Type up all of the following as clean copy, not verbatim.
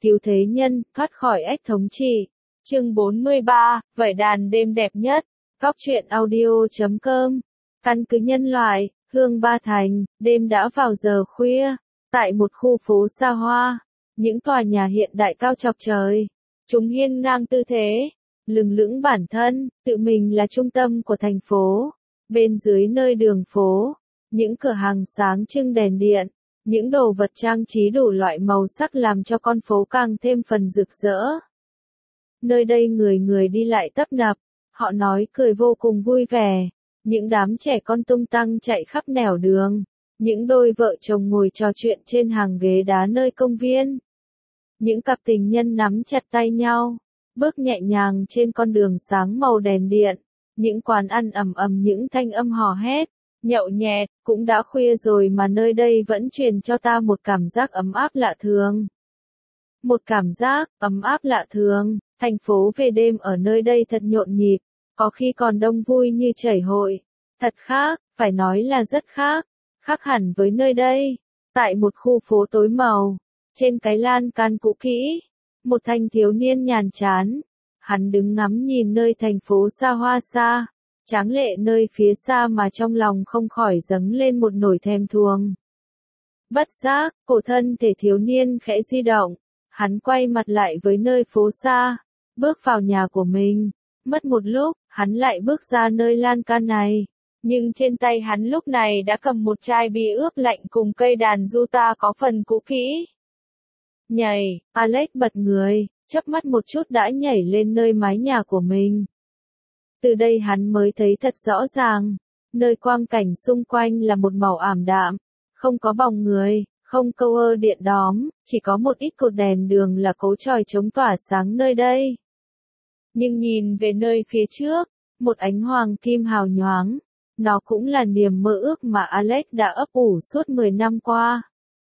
cứu thế nhân, thoát khỏi ách thống trị. Chương 43, vẩy đàn đêm đẹp nhất. Góc truyện audio.com. Căn cứ nhân loại, Hương Ba Thành, đêm đã vào giờ khuya. Tại một khu phố xa hoa, những tòa nhà hiện đại cao chọc trời. Chúng hiên ngang tư thế, lừng lững bản thân, tự mình là trung tâm của thành phố. Bên dưới nơi đường phố, những cửa hàng sáng trưng đèn điện, những đồ vật trang trí đủ loại màu sắc làm cho con phố càng thêm phần rực rỡ. Nơi đây người người đi lại tấp nập, họ nói cười vô cùng vui vẻ, những đám trẻ con tung tăng chạy khắp nẻo đường, những đôi vợ chồng ngồi trò chuyện trên hàng ghế đá nơi công viên. Những cặp tình nhân nắm chặt tay nhau, bước nhẹ nhàng trên con đường sáng màu đèn điện, những quán ăn ầm ầm những thanh âm hò hét, nhậu nhẹt, cũng đã khuya rồi mà nơi đây vẫn truyền cho ta một cảm giác ấm áp lạ thường. Một cảm giác ấm áp lạ thường, thành phố về đêm ở nơi đây thật nhộn nhịp, có khi còn đông vui như chảy hội. Thật khác, phải nói là rất khác, khác hẳn với nơi đây. Tại một khu phố tối màu, trên cái lan can cũ kỹ, một thanh thiếu niên nhàn chán, hắn đứng ngắm nhìn nơi thành phố xa hoa xa, tráng lệ nơi phía xa mà trong lòng không khỏi dâng lên một nỗi thèm thuồng. Bất giác, cổ thân thể thiếu niên khẽ di động, hắn quay mặt lại với nơi phố xa, bước vào nhà của mình. Mất một lúc, hắn lại bước ra nơi lan can này. Nhưng trên tay hắn lúc này đã cầm một chai bia ướp lạnh cùng cây đàn guitar có phần cũ kỹ. Nhảy, Alex bật người, chớp mắt một chút đã nhảy lên nơi mái nhà của mình. Từ đây hắn mới thấy thật rõ ràng, nơi quang cảnh xung quanh là một màu ảm đạm, không có bóng người, không câu ơ điện đóm, chỉ có một ít cột đèn đường là cố chòi chống tỏa sáng nơi đây. Nhưng nhìn về nơi phía trước, một ánh hoàng kim hào nhoáng, nó cũng là niềm mơ ước mà Alex đã ấp ủ suốt 10 năm qua.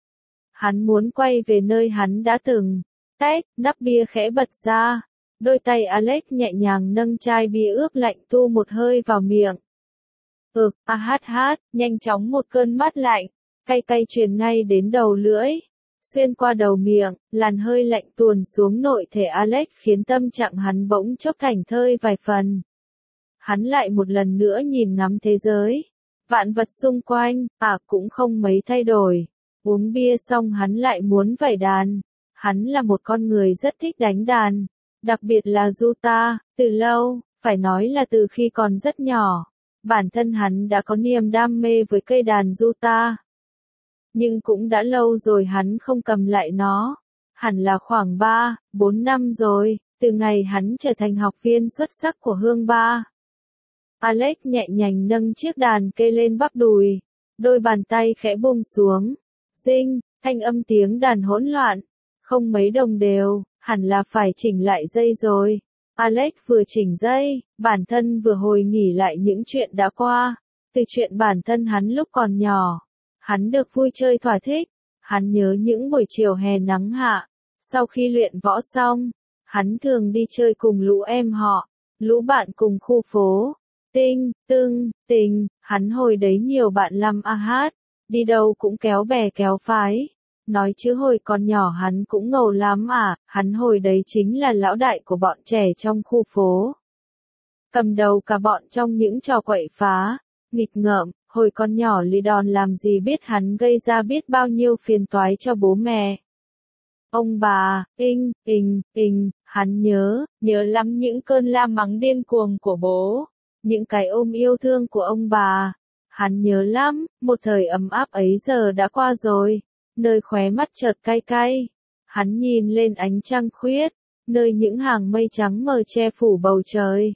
Hắn muốn quay về nơi hắn đã từng. Tách, nắp bia khẽ bật ra. Đôi tay Alex nhẹ nhàng nâng chai bia ướp lạnh tu một hơi vào miệng. Hát, nhanh chóng một cơn mát lạnh, cay cay truyền ngay đến đầu lưỡi. Xuyên qua đầu miệng, làn hơi lạnh tuồn xuống nội thể Alex khiến tâm trạng hắn bỗng chốc thảnh thơi vài phần. Hắn lại một lần nữa nhìn ngắm thế giới. Vạn vật xung quanh, cũng không mấy thay đổi. Uống bia xong hắn lại muốn vẩy đàn. Hắn là một con người rất thích đánh đàn. Đặc biệt là guitar, từ lâu, phải nói là từ khi còn rất nhỏ. Bản thân hắn đã có niềm đam mê với cây đàn guitar. Nhưng cũng đã lâu rồi hắn không cầm lại nó. Hẳn là khoảng 3-4 năm rồi, từ ngày hắn trở thành học viên xuất sắc của Hương Ba. Alex nhẹ nhàng nâng chiếc đàn kê lên bắp đùi, đôi bàn tay khẽ buông xuống. Dinh, thanh âm tiếng đàn hỗn loạn, không mấy đồng đều, hẳn là phải chỉnh lại dây rồi. Alex vừa chỉnh dây, bản thân vừa hồi nghỉ lại những chuyện đã qua, từ chuyện bản thân hắn lúc còn nhỏ. Hắn được vui chơi thỏa thích, hắn nhớ những buổi chiều hè nắng hạ, sau khi luyện võ xong, hắn thường đi chơi cùng lũ em họ, lũ bạn cùng khu phố. Tình, hắn hồi đấy nhiều bạn lắm hát, đi đâu cũng kéo bè kéo phái. Nói chứ hồi còn nhỏ hắn cũng ngầu lắm hắn hồi đấy chính là lão đại của bọn trẻ trong khu phố. Cầm đầu cả bọn trong những trò quậy phá, nghịch ngợm, hồi còn nhỏ lì đòn làm gì biết hắn gây ra biết bao nhiêu phiền toái cho bố mẹ. Ông bà, hắn nhớ lắm những cơn la mắng điên cuồng của bố, những cái ôm yêu thương của ông bà. Hắn nhớ lắm, một thời ấm áp ấy giờ đã qua rồi. Nơi khóe mắt chợt cay cay, hắn nhìn lên ánh trăng khuyết, nơi những hàng mây trắng mờ che phủ bầu trời.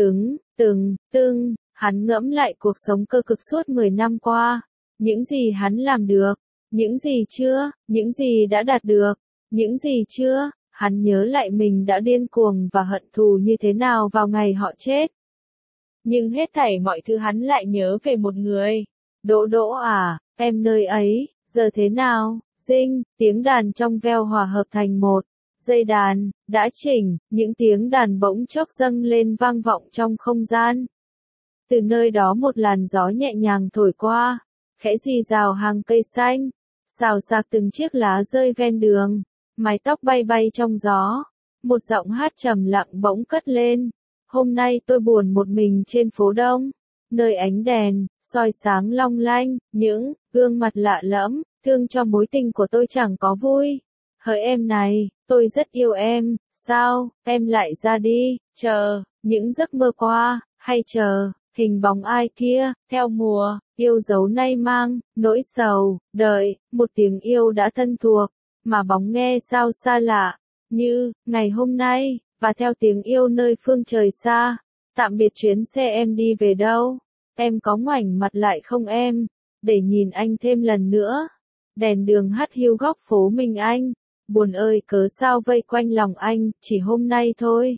Hắn ngẫm lại cuộc sống cơ cực suốt 10 năm qua, những gì hắn làm được, những gì chưa, những gì đã đạt được, những gì chưa, hắn nhớ lại mình đã điên cuồng và hận thù như thế nào vào ngày họ chết. Nhưng hết thảy mọi thứ hắn lại nhớ về một người. Đỗ em nơi ấy. Giờ thế nào? Dinh, tiếng đàn trong veo hòa hợp thành một. Dây đàn, đã chỉnh, những tiếng đàn bỗng chốc dâng lên vang vọng trong không gian. Từ nơi đó một làn gió nhẹ nhàng thổi qua, khẽ rì rào hàng cây xanh, xào xạc từng chiếc lá rơi ven đường. mái tóc bay bay trong gió. Một giọng hát trầm lặng bỗng cất lên. Hôm nay tôi buồn một mình trên phố đông, nơi ánh đèn soi sáng long lanh, những gương mặt lạ lẫm, thương cho mối tình của tôi chẳng có vui. Hỡi em này, tôi rất yêu em, sao em lại ra đi, chờ những giấc mơ qua, hay chờ hình bóng ai kia, theo mùa yêu dấu nay mang nỗi sầu, đợi một tiếng yêu đã thân thuộc, mà bóng nghe sao xa lạ, như ngày hôm nay, và theo tiếng yêu nơi phương trời xa. Tạm biệt chuyến xe em đi về đâu, em có ngoảnh mặt lại không em, để nhìn anh thêm lần nữa. Đèn đường hắt hiu góc phố mình anh, buồn ơi cớ sao vây quanh lòng anh, chỉ hôm nay thôi.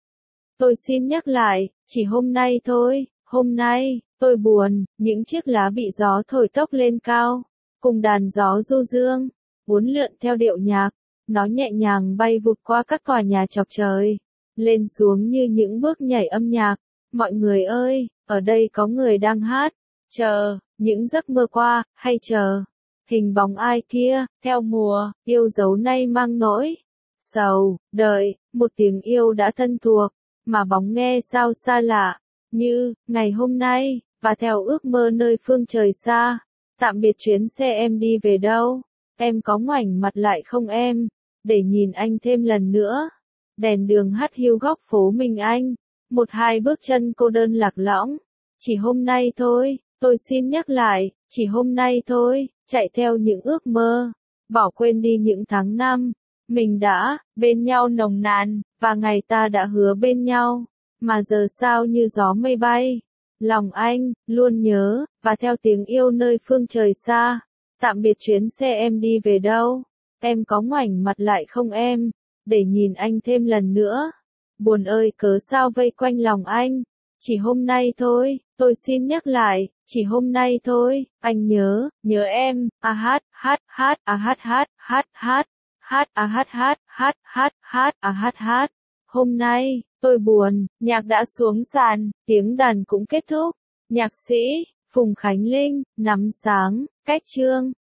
Tôi xin nhắc lại, chỉ hôm nay thôi, hôm nay, tôi buồn, những chiếc lá bị gió thổi tốc lên cao, cùng đàn gió du dương, uốn lượn theo điệu nhạc, nó nhẹ nhàng bay vụt qua các tòa nhà chọc trời, lên xuống như những bước nhảy âm nhạc. Mọi người ơi, ở đây có người đang hát, chờ những giấc mơ qua, hay chờ hình bóng ai kia, theo mùa yêu dấu nay mang nỗi sầu, đợi một tiếng yêu đã thân thuộc, mà bóng nghe sao xa lạ, như ngày hôm nay, và theo ước mơ nơi phương trời xa. Tạm biệt chuyến xe em đi về đâu, em có ngoảnh mặt lại không em, để nhìn anh thêm lần nữa. Đèn đường hắt hiu góc phố mình anh, một hai bước chân cô đơn lạc lõng, chỉ hôm nay thôi, tôi xin nhắc lại, chỉ hôm nay thôi, chạy theo những ước mơ, bỏ quên đi những tháng năm, mình đã bên nhau nồng nàn, và ngày ta đã hứa bên nhau, mà giờ sao như gió mây bay. Lòng anh luôn nhớ, và theo tiếng yêu nơi phương trời xa. Tạm biệt chuyến xe em đi về đâu, em có ngoảnh mặt lại không em, để nhìn anh thêm lần nữa. Buồn ơi cớ sao vây quanh lòng anh, chỉ hôm nay thôi, tôi xin nhắc lại, chỉ hôm nay thôi, anh nhớ em, a hát, hát, hát, a hát, hát, hát, hát, hát, a hát, hát, hát, hát, hát, a hát, hát. Hôm nay, tôi buồn, nhạc đã xuống sàn, tiếng đàn cũng kết thúc. Nhạc sĩ Phùng Khánh Linh, nắm sáng, cách chương.